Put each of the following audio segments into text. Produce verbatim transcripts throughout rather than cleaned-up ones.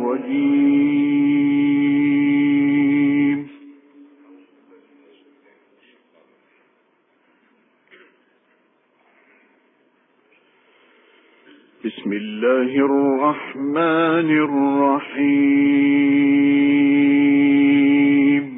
الرجيم. بسم الله الرحمن الرحيم.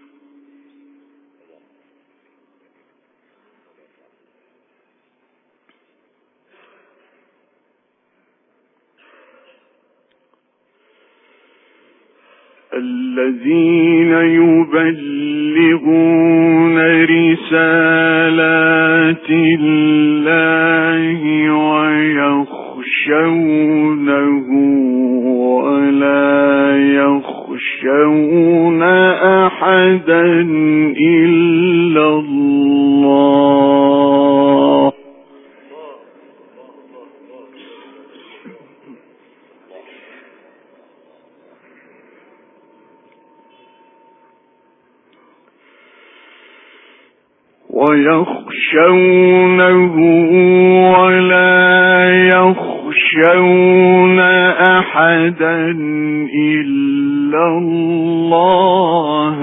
الذين يبلغون رسالات الله ويخشونه ولا يخشون أحدا إلا الله. ويخشونه ولا يخشون أحدا إلا الله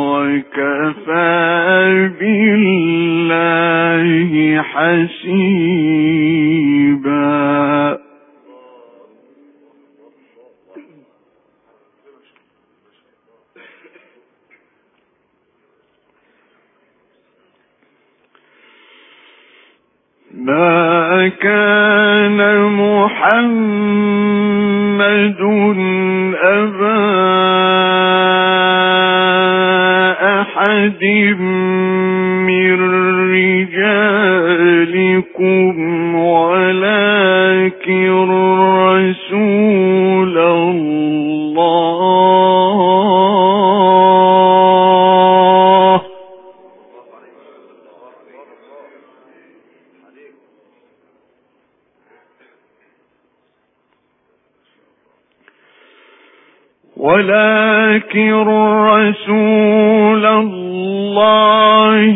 وكفى بالله حسيبا. ما كان محمد أبا أحد من رجالكم ولكن رسول الله. ولكن رسول الله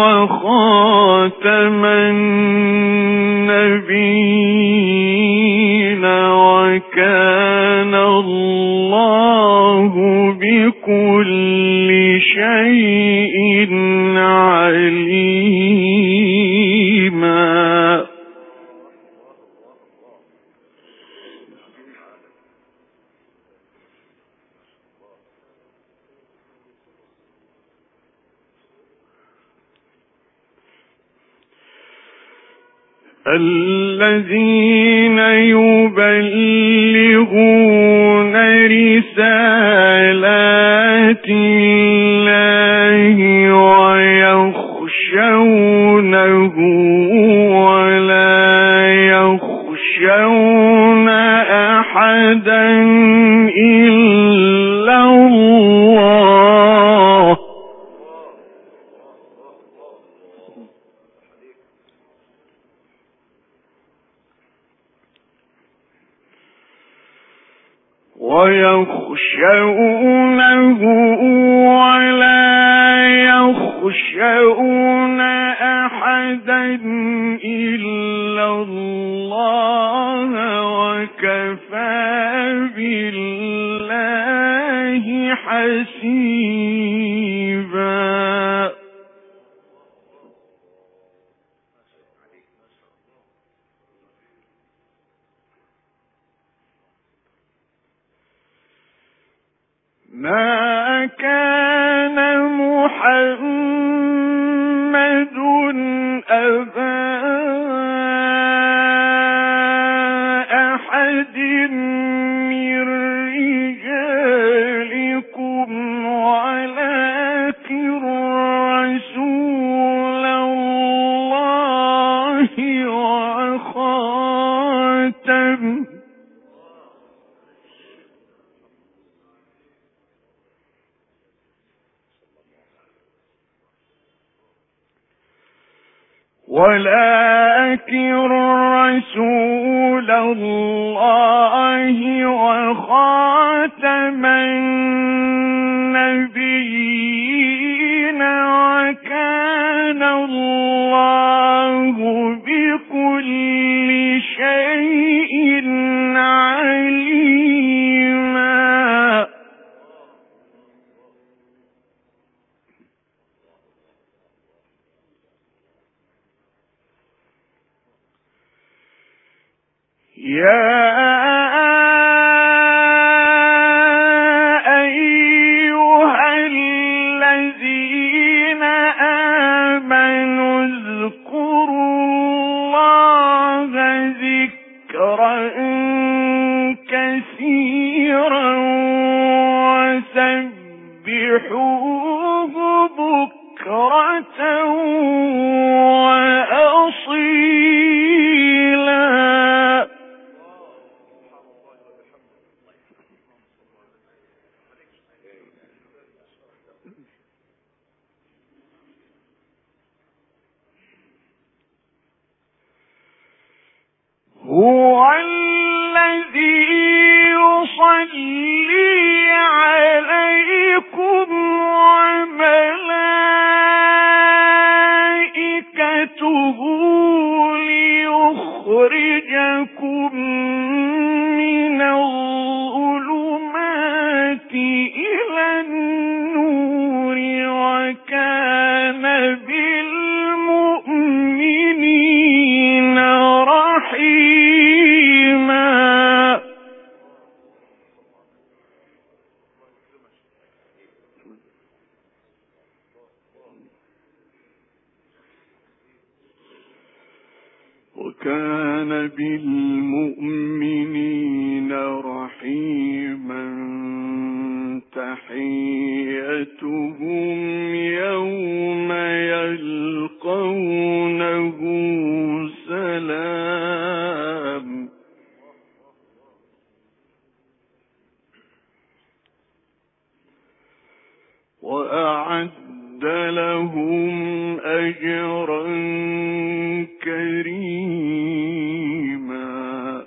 وخاتم النبيين وكان الله بكل شيء عليما. الذين يبلغون رسالات الله ويخشونه ولا يخشون أحدا إلا الله. ويخشونه ولا يخشون أحدا إلا الله وكفى بالله حسيبا. ما كان محمد أبا أحد من رجالكم ولكن رسول الله وخاتم ولكن رسول الله وخاتم النبيين وكان الله بكل شيء عليما. يا أيها الذين آمنوا اذكروا الله ذكرا كثيرا وسبحوه بكرة وأصيلا. هو الذي يصلي عليكم وملائكته ليخرجكم من الظلمات إلى النور وكان بالمؤمنين رحيما. وكان بالمؤمنين رحيما. تحيتهم يوم يلقونه سلام. وأعد لهم أجرا كريما.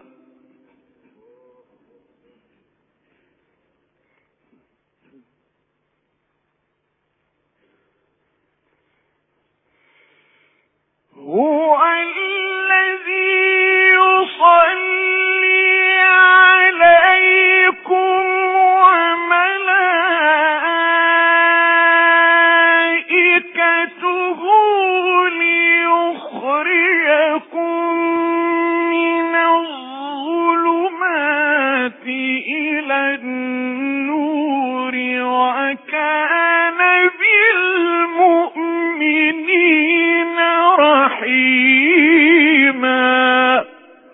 هو الذي يصلي عليكم وملائكته ليخرجكم من الظلمات إلى النور وكان بالمؤمنين رحيما.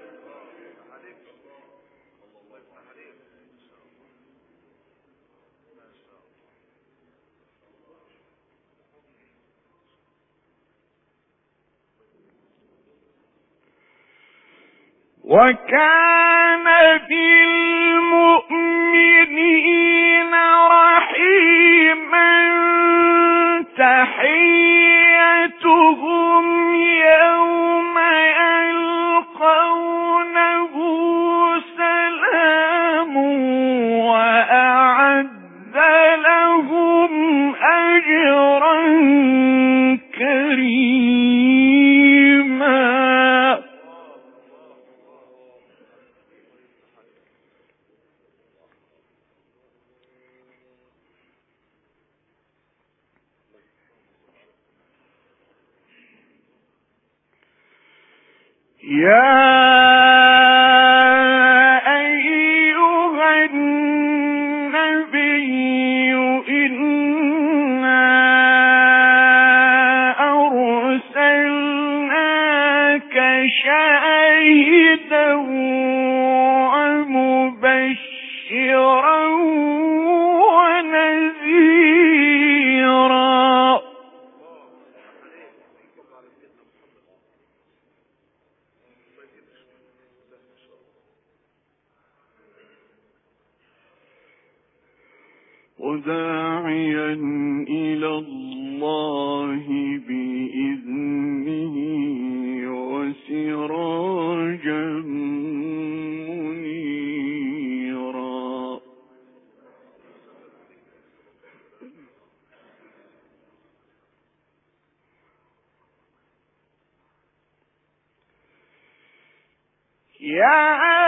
وكان بالمؤمنين رحيما. تحيتهم يوم يلقونه سلام. وأعد لهم أجرا كريما. يا أيها النبي إنا أرسلناك شاهدا ومبشرا ونذيرا. وداعيا إلى الله بإذنه وسراجا منيرا. يا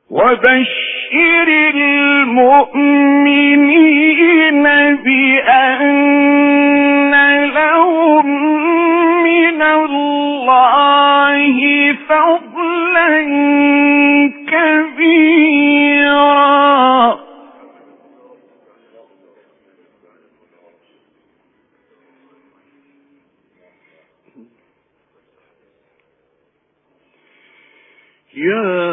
وبشر المؤمنين بأن لهم من الله فضلا كبيرا. يا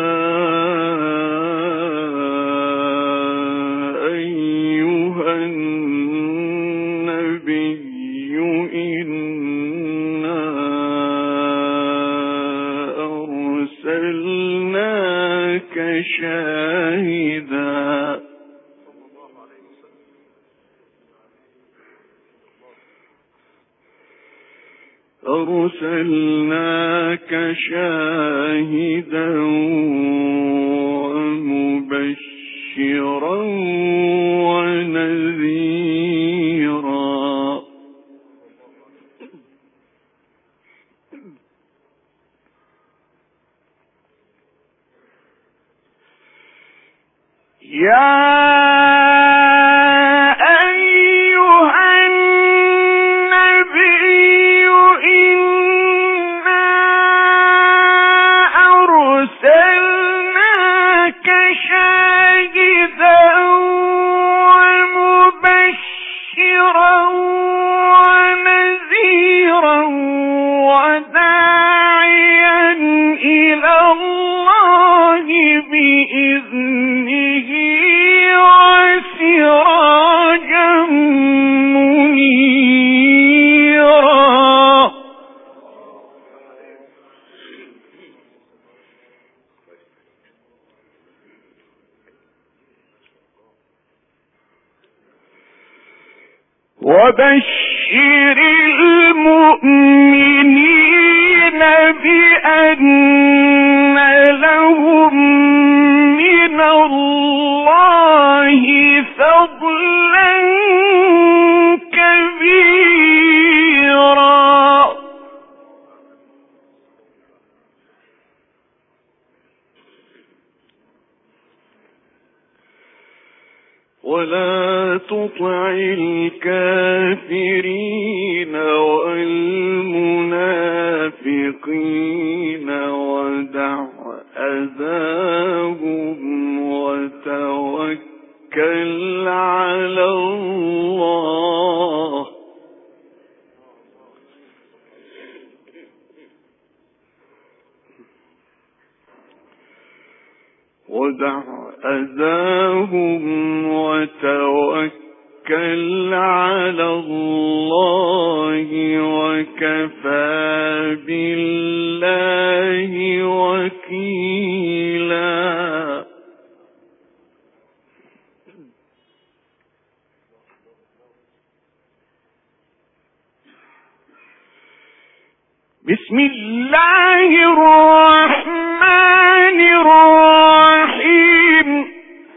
أيها النبي إنا أرسلناك شاهدا أرسلناك شاهدا ومبشرا ونذيرا. يا بإذنه وسراجا منيرا. وبشر المؤمنين بأن لهم من الله فضلا كبيرا. ولا تطع الكافرين والمنافقين ودع أذاهم وتوكل على الله. ودع أذاهم وتوكل على الله وكفى بالله وكيلا. بسم الله الرحمن الرحيم.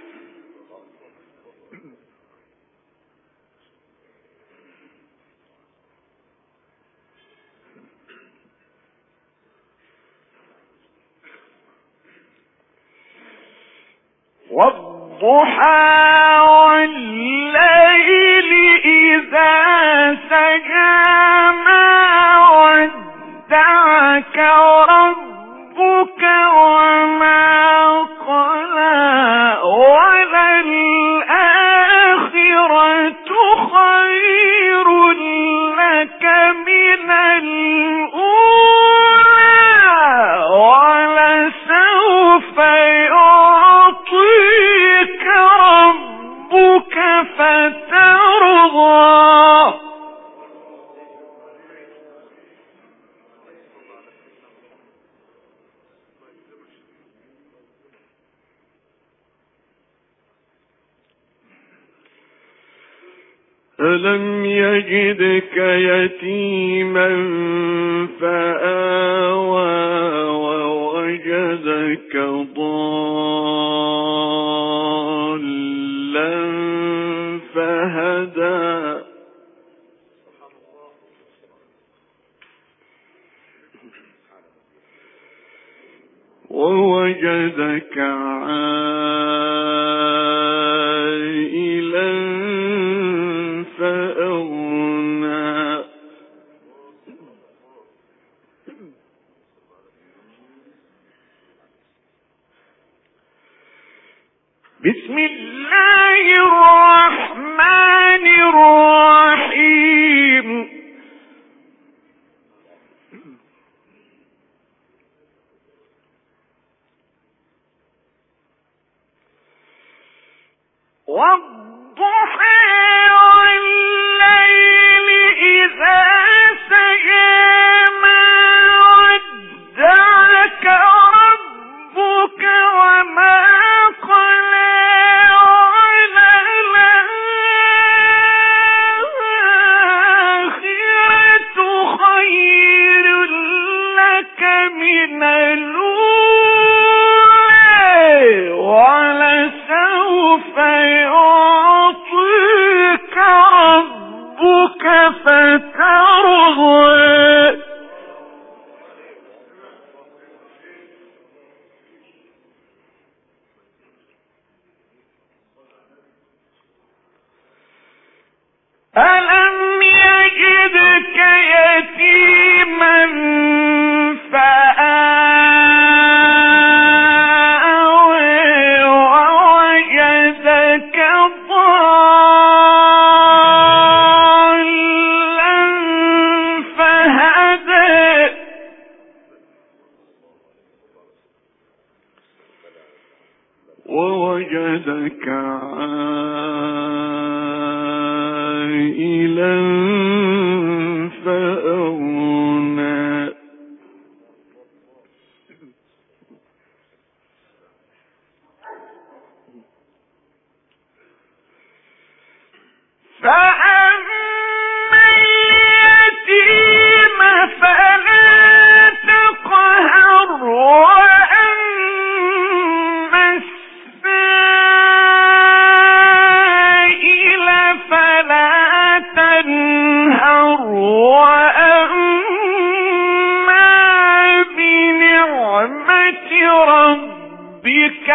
والضحى والليل إذا سجى ما ودعك ربك وما قلى وللآخرة خير لك من الأولى ولسوف يعطيك ربك فترضى. ألم يجدك يتيما فآوى ووجدك ضالا فهدى. ووجدك عائلا فأغنى بسم الله الرحمن الرحيم والضحى والليل إذا سجى ما ودعك ربك وما قلى وللآخرة خير لك من الأولى ولسوف يعطيك ربك فترضى ألم يجدك يتيما فآوى ووجدك ضالا فهدى ووجدك عائلا فأغنى فأما اليتيم فلا تقهر وأما السائل فلا تنهر وأما بنعمة ربك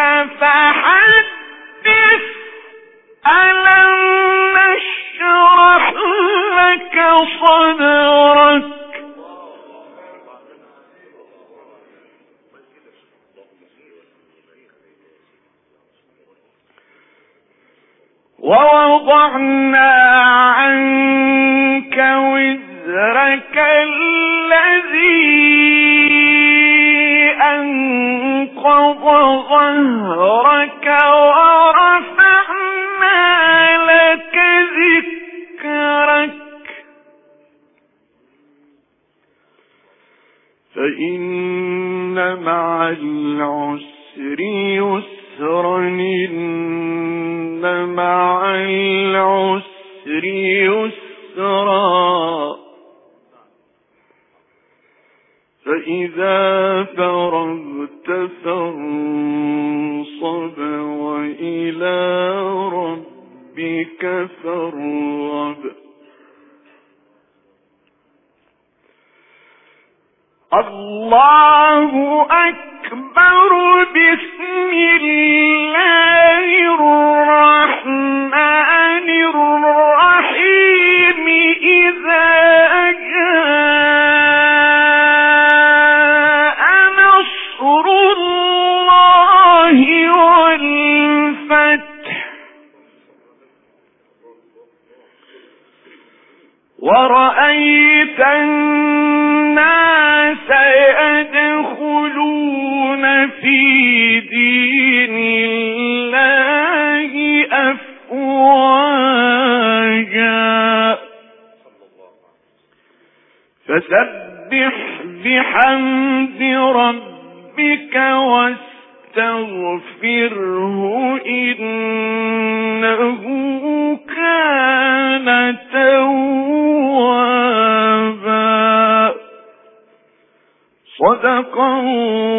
فحدث ألم نشرح لك صدرك ووضعنا عنك وزرك الذي أنقض ظهرك ورفعنا لك ذكرك فإن مع العسر يسرا إن مع العسر يسرا فإذا فرغت فانصب وإلى ربك فارغب الله أكبر بسم الله الرحمن الرحيم إذا جاء نصر الله والفتح ورأيت الناس يدخلون في دين الله أفواجا فسبح بحمد ربك واستغفره إنه كان توابا صدق الله